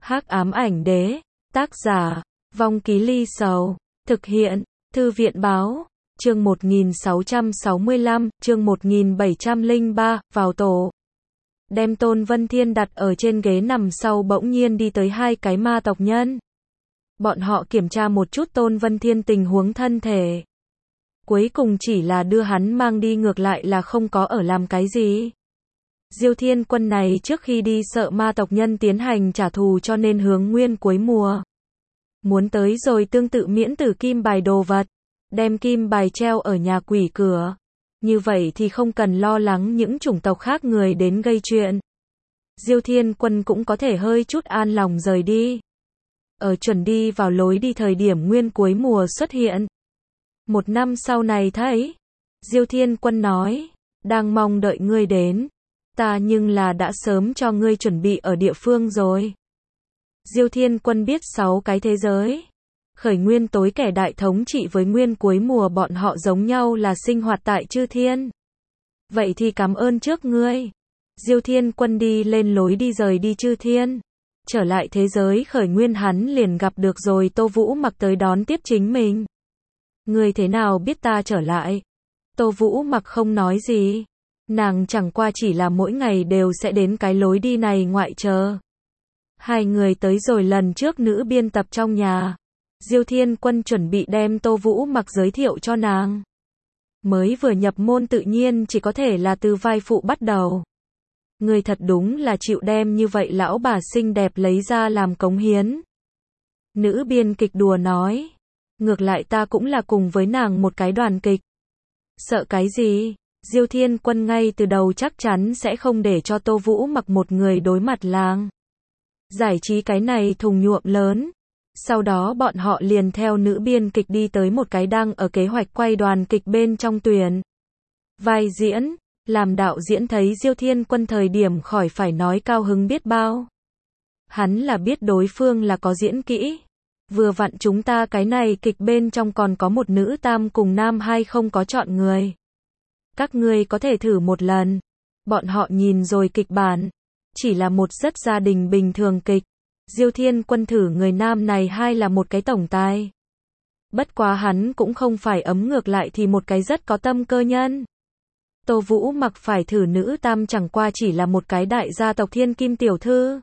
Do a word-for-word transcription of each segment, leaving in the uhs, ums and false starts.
Hắc ám ảnh đế, tác giả, Vong Ký Ly Sầu, thực hiện, Thư viện báo, chương một nghìn sáu trăm sáu mươi lăm, chương một nghìn bảy trăm lẻ ba, vào tổ. Đem Tôn Vân Thiên đặt ở trên ghế nằm sau bỗng nhiên đi tới hai cái ma tộc nhân. Bọn họ kiểm tra một chút Tôn Vân Thiên tình huống thân thể. Cuối cùng chỉ là đưa hắn mang đi, ngược lại là không có ở làm cái gì. Diêu Thiên Quân này trước khi đi sợ ma tộc nhân tiến hành trả thù cho nên hướng Nguyên cuối mùa. Muốn tới rồi tương tự miễn tử kim bài đồ vật, đem kim bài treo ở nhà quỷ cửa. Như vậy thì không cần lo lắng những chủng tộc khác người đến gây chuyện. Diêu Thiên Quân cũng có thể hơi chút an lòng rời đi. Ở chuẩn đi vào lối đi thời điểm Nguyên cuối mùa xuất hiện. Một năm sau này thấy. Diêu Thiên Quân nói, đang mong đợi ngươi đến. Ta nhưng là đã sớm cho ngươi chuẩn bị ở địa phương rồi. Diêu Thiên Quân biết sáu cái thế giới. Khởi nguyên tối kẻ đại thống trị với Nguyên cuối mùa bọn họ giống nhau là sinh hoạt tại chư thiên. Vậy thì cảm ơn trước ngươi. Diêu Thiên Quân đi lên lối đi rời đi chư thiên. Trở lại thế giới khởi nguyên hắn liền gặp được rồi Tô Vũ Mặc tới đón tiếp chính mình. Ngươi thế nào biết ta trở lại? Tô Vũ Mặc không nói gì. Nàng chẳng qua chỉ là mỗi ngày đều sẽ đến cái lối đi này ngoại chờ. Hai người tới rồi lần trước nữ biên tập trong nhà. Diêu Thiên Quân chuẩn bị đem Tô Vũ Mặc giới thiệu cho nàng. Mới vừa nhập môn tự nhiên chỉ có thể là từ vai phụ bắt đầu. Người thật đúng là chịu đem như vậy lão bà xinh đẹp lấy ra làm cống hiến. Nữ biên kịch đùa nói. Ngược lại ta cũng là cùng với nàng một cái đoàn kịch. Sợ cái gì? Diêu Thiên Quân ngay từ đầu chắc chắn sẽ không để cho Tô Vũ Mặc một người đối mặt làng. Giải trí cái này thùng nhuộm lớn. Sau đó bọn họ liền theo nữ biên kịch đi tới một cái đang ở kế hoạch quay đoàn kịch bên trong tuyển. Vai diễn, làm đạo diễn thấy Diêu Thiên Quân thời điểm khỏi phải nói cao hứng biết bao. Hắn là biết đối phương là có diễn kỹ. Vừa vặn chúng ta cái này kịch bên trong còn có một nữ tam cùng nam hai không có chọn người. Các ngươi có thể thử một lần. Bọn họ nhìn rồi kịch bản. Chỉ là một rất gia đình bình thường kịch. Diêu Thiên Quân thử người nam này hai là một cái tổng tài. Bất quá hắn cũng không phải ấm, ngược lại thì một cái rất có tâm cơ nhân. Tô Vũ Mặc phải thử nữ tam chẳng qua chỉ là một cái đại gia tộc thiên kim tiểu thư.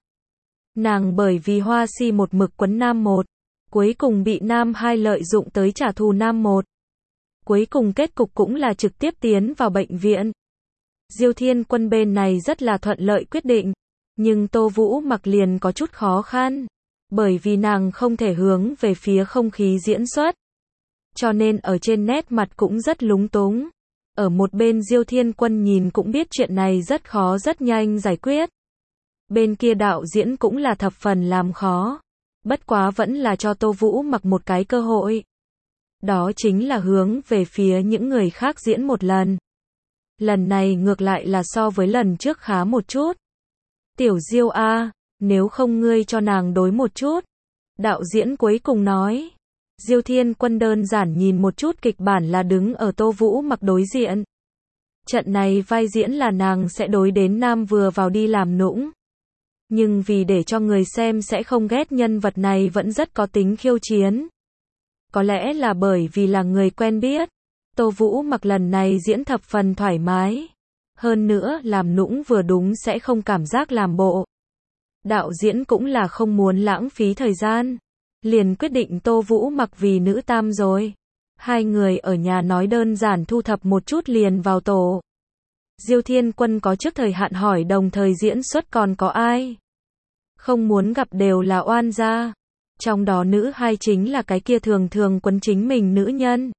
Nàng bởi vì hoa si một mực quấn nam một. Cuối cùng bị nam hai lợi dụng tới trả thù nam một. Cuối cùng kết cục cũng là trực tiếp tiến vào bệnh viện. Diêu Thiên Quân bên này rất là thuận lợi quyết định. Nhưng Tô Vũ Mặc liền có chút khó khăn. Bởi vì nàng không thể hướng về phía không khí diễn xuất. Cho nên ở trên nét mặt cũng rất lúng túng. Ở một bên Diêu Thiên Quân nhìn cũng biết chuyện này rất khó rất nhanh giải quyết. Bên kia đạo diễn cũng là thập phần làm khó. Bất quá vẫn là cho Tô Vũ Mặc một cái cơ hội. Đó chính là hướng về phía những người khác diễn một lần. Lần này ngược lại là so với lần trước khá một chút. Tiểu Diêu a, nếu không ngươi cho nàng đối một chút. Đạo diễn cuối cùng nói. Diêu Thiên Quân đơn giản nhìn một chút kịch bản là đứng ở Tô Vũ Mặc đối diện. Trận này vai diễn là nàng sẽ đối đến nam vừa vào đi làm nũng. Nhưng vì để cho người xem sẽ không ghét, nhân vật này vẫn rất có tính khiêu chiến. Có lẽ là bởi vì là người quen biết. Tô Vũ Mặc lần này diễn thập phần thoải mái. Hơn nữa làm nũng vừa đúng sẽ không cảm giác làm bộ. Đạo diễn cũng là không muốn lãng phí thời gian. Liền quyết định Tô Vũ Mặc vì nữ tam rồi. Hai người ở nhà nói đơn giản thu thập một chút liền vào tổ. Diêu Thiên Quân có trước thời hạn hỏi đồng thời diễn xuất còn có ai. Không muốn gặp đều là oan gia. Trong đó nữ hai chính là cái kia thường thường quấn chính mình nữ nhân.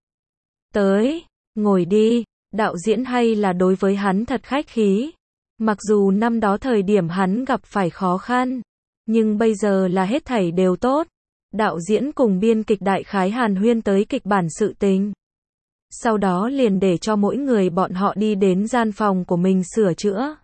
Tới, ngồi đi. Đạo diễn hay là đối với hắn thật khách khí. Mặc dù năm đó thời điểm hắn gặp phải khó khăn. Nhưng bây giờ là hết thảy đều tốt. Đạo diễn cùng biên kịch đại khái hàn huyên tới kịch bản sự tình. Sau đó liền để cho mỗi người bọn họ đi đến gian phòng của mình sửa chữa.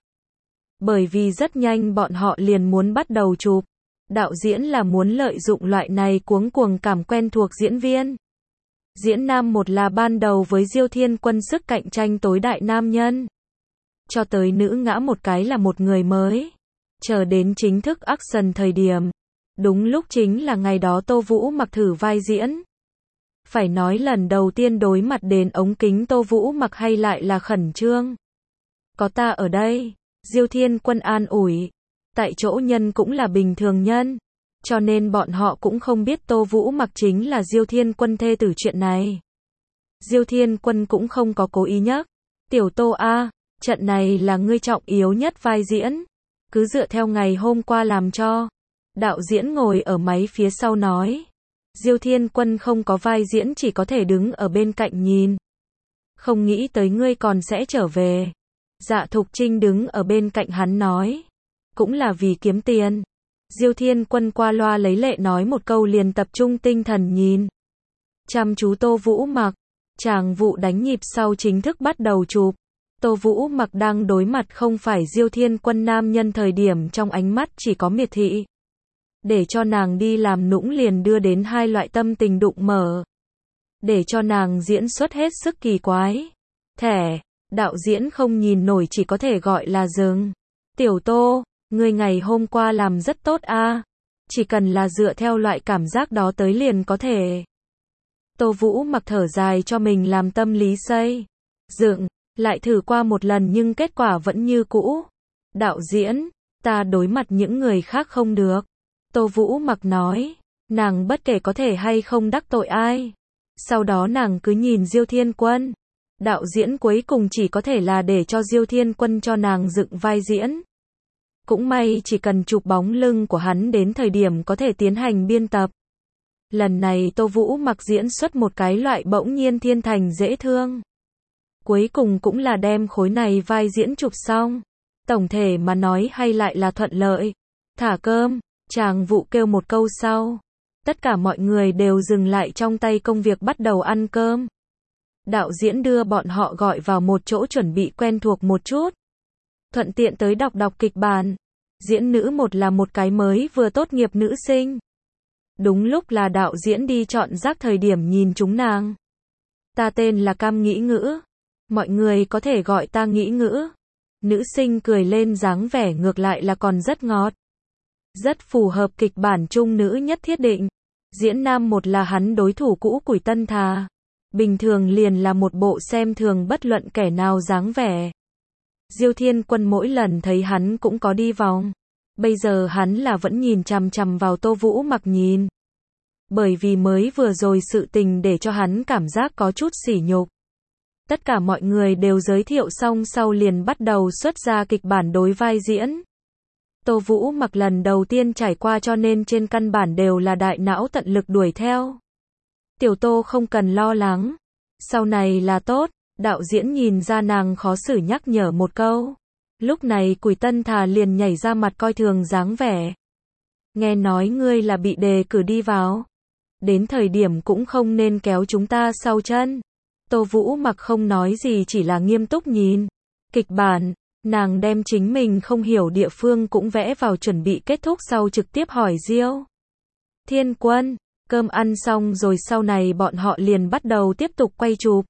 Bởi vì rất nhanh bọn họ liền muốn bắt đầu chụp. Đạo diễn là muốn lợi dụng loại này cuống cuồng cảm quen thuộc diễn viên. Diễn nam một là ban đầu với Diêu Thiên Quân sức cạnh tranh tối đại nam nhân. Cho tới nữ ngã một cái là một người mới. Chờ đến chính thức action thời điểm. Đúng lúc chính là ngày đó Tô Vũ Mặc thử vai diễn. Phải nói lần đầu tiên đối mặt đến ống kính Tô Vũ Mặc hay lại là khẩn trương. Có ta ở đây, Diêu Thiên Quân an ủi. Tại chỗ nhân cũng là bình thường nhân, cho nên bọn họ cũng không biết Tô Vũ Mặc chính là Diêu Thiên Quân thê tử chuyện này. Diêu Thiên Quân cũng không có cố ý nhắc. Tiểu Tô a, trận này là ngươi trọng yếu nhất vai diễn, cứ dựa theo ngày hôm qua làm cho. Đạo diễn ngồi ở máy phía sau nói. Diêu Thiên Quân không có vai diễn chỉ có thể đứng ở bên cạnh nhìn. Không nghĩ tới ngươi còn sẽ trở về. Dạ Thục Trinh đứng ở bên cạnh hắn nói. Cũng là vì kiếm tiền. Diêu Thiên Quân qua loa lấy lệ nói một câu liền tập trung tinh thần nhìn. Chăm chú Tô Vũ Mặc. Tràng vụ đánh nhịp sau chính thức bắt đầu chụp. Tô Vũ Mặc đang đối mặt không phải Diêu Thiên Quân nam nhân thời điểm trong ánh mắt chỉ có miệt thị. Để cho nàng đi làm nũng liền đưa đến hai loại tâm tình đụng mở. Để cho nàng diễn xuất hết sức kỳ quái. Thẻ, đạo diễn không nhìn nổi chỉ có thể gọi là dừng. Tiểu Tô, ngươi ngày hôm qua làm rất tốt a. Chỉ cần là dựa theo loại cảm giác đó tới liền có thể. Tô Vũ Mặc thở dài cho mình làm tâm lý xây dựng, lại thử qua một lần nhưng kết quả vẫn như cũ. Đạo diễn, ta đối mặt những người khác không được. Tô Vũ Mặc nói, nàng bất kể có thể hay không đắc tội ai. Sau đó nàng cứ nhìn Diêu Thiên Quân. Đạo diễn cuối cùng chỉ có thể là để cho Diêu Thiên Quân cho nàng dựng vai diễn. Cũng may chỉ cần chụp bóng lưng của hắn đến thời điểm có thể tiến hành biên tập. Lần này Tô Vũ Mặc diễn xuất một cái loại bỗng nhiên thiên thành dễ thương. Cuối cùng cũng là đem khối này vai diễn chụp xong. Tổng thể mà nói hay lại là thuận lợi. Thả cơm, Tràng vụ kêu một câu sau. Tất cả mọi người đều dừng lại trong tay công việc bắt đầu ăn cơm. Đạo diễn đưa bọn họ gọi vào một chỗ chuẩn bị quen thuộc một chút. Thuận tiện tới đọc đọc kịch bản. Diễn nữ một là một cái mới vừa tốt nghiệp nữ sinh. Đúng lúc là đạo diễn đi chọn rác thời điểm nhìn chúng nàng. Ta tên là Cam Nghĩ Ngữ. Mọi người có thể gọi ta Nghĩ Ngữ. Nữ sinh cười lên dáng vẻ ngược lại là còn rất ngọt. Rất phù hợp kịch bản chung nữ nhất thiết định. Diễn nam một là hắn đối thủ cũ Củi Tân Thà. Bình thường liền là một bộ xem thường bất luận kẻ nào dáng vẻ. Diêu Thiên Quân mỗi lần thấy hắn cũng có đi vòng. Bây giờ hắn là vẫn nhìn chằm chằm vào Tô Vũ Mặc nhìn. Bởi vì mới vừa rồi sự tình để cho hắn cảm giác có chút sỉ nhục. Tất cả mọi người đều giới thiệu xong sau liền bắt đầu xuất ra kịch bản đối vai diễn. Tô Vũ Mặc lần đầu tiên trải qua cho nên trên căn bản đều là đại não tận lực đuổi theo. Tiểu Tô không cần lo lắng. Sau này là tốt, đạo diễn nhìn ra nàng khó xử nhắc nhở một câu. Lúc này Củi Tân Thà liền nhảy ra mặt coi thường dáng vẻ. Nghe nói ngươi là bị đề cử đi vào. Đến thời điểm cũng không nên kéo chúng ta sau chân. Tô Vũ Mặc không nói gì chỉ là nghiêm túc nhìn. Kịch bản, nàng đem chính mình không hiểu địa phương cũng vẽ vào chuẩn bị kết thúc sau trực tiếp hỏi Diêu Thiên Quân. Cơm ăn xong rồi sau này bọn họ liền bắt đầu tiếp tục quay chụp.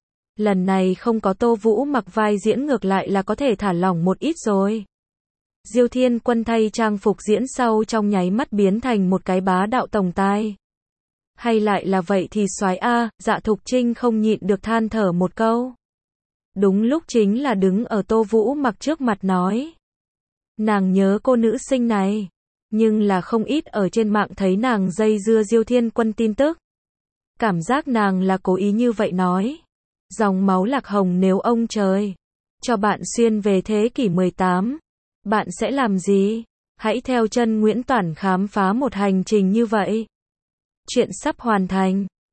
Lần này không có Tô Vũ Mặc vai diễn ngược lại là có thể thả lỏng một ít rồi. Diêu Thiên Quân thay trang phục diễn sau trong nháy mắt biến thành một cái bá đạo tổng tài. Hay lại là vậy thì soái a, Dạ Thục Trinh không nhịn được than thở một câu. Đúng lúc chính là đứng ở Tô Vũ Mặc trước mặt nói. Nàng nhớ cô nữ sinh này. Nhưng là không ít ở trên mạng thấy nàng dây dưa Diêu Thiên Quân tin tức. Cảm giác nàng là cố ý như vậy nói. Dòng máu lạc hồng nếu ông trời cho bạn xuyên về thế kỷ mười tám, bạn sẽ làm gì? Hãy theo chân Nguyễn Toản khám phá một hành trình như vậy. Chuyện sắp hoàn thành.